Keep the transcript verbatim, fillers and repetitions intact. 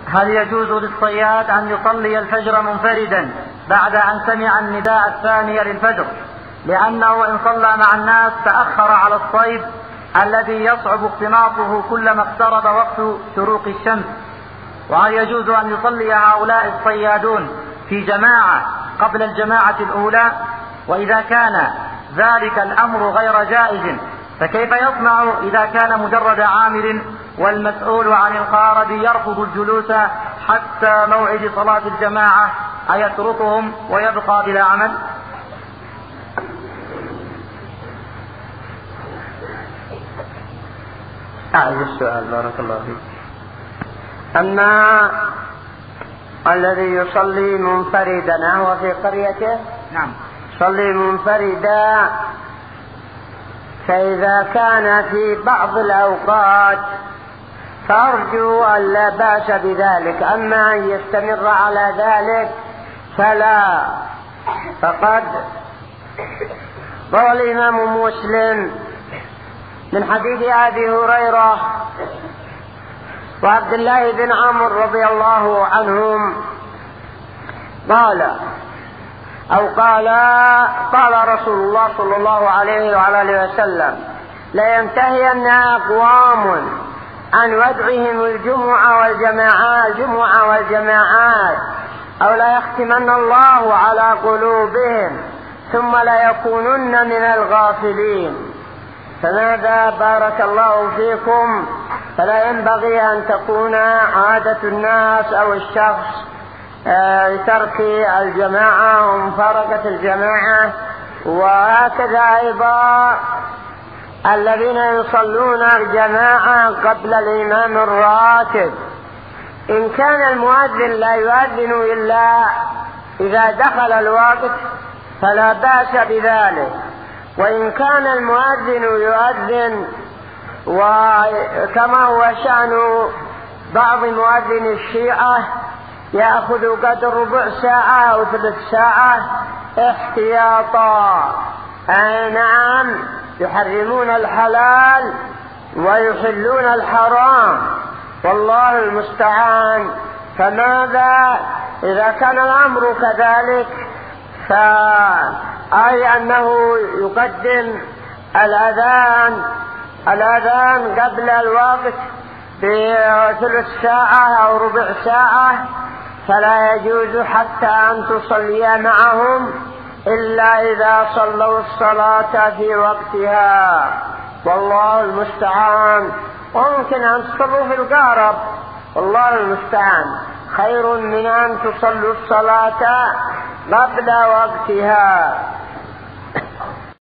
هل يجوز للصياد أن يصلي الفجر منفردا بعد أن سمع النداء الثاني للفجر، لأنه إن صلى مع الناس تأخر على الصيد الذي يصعب اقتناصه كلما اقترب وقت شروق الشمس؟ وهل يجوز أن يصلي هؤلاء الصيادون في جماعة قبل الجماعة الأولى؟ وإذا كان ذلك الأمر غير جائز فكيف يصنع إذا كان مجرد عامل والمسؤول عن القارب يرفض الجلوس حتى موعد صلاة الجماعة، أيتركهم ويبقى بلا عمل؟ أعيد السؤال بارك الله فيك. أما الذي يصلي منفردا هو في قريته؟ نعم. يصلي منفردا، فإذا كان في بعض الأوقات فأرجو أن لا بأس بذلك، أما أن يستمر على ذلك فلا. فقد روى الإمام مسلم من حديث أبي هريرة وعبد الله بن عمرو رضي الله عنهم قال أو قال قال رسول الله صلى الله عليه وعلى آله وسلم: لينتهين أقوام عن ودعهم الجمعة والجماعات الجمعة والجماعات أو لا يختمن الله على قلوبهم ثم لا يكونن من الغافلين. فماذا بارك الله فيكم؟ فلا ينبغي أن تكون عادة الناس أو الشخص لترك الجماعة ومفارقة الجماعة. وهكذا أيضا الذين يصلون الجماعة قبل الإمام الراتب، إن كان المؤذن لا يؤذن إلا إذا دخل الوقت فلا بأس بذلك، وإن كان المؤذن يؤذن وكما هو شأن بعض مؤذن الشيعة يأخذ قدر ربع ساعة أو ثلث ساعة احتياطا، أي نعم يحرمون الحلال ويحلون الحرام، والله المستعان. فماذا إذا كان الأمر كذلك؟ فأي أنه يقدم الأذان الأذان قبل الوقت بثلث ساعة أو ربع ساعة، فلا يجوز حتى أن تصلي معهم إلا إذا صلوا الصلاة في وقتها، والله المستعان. وممكن أن تصلوا في القارب، والله المستعان، خير من أن تصلوا الصلاة قبل وقتها.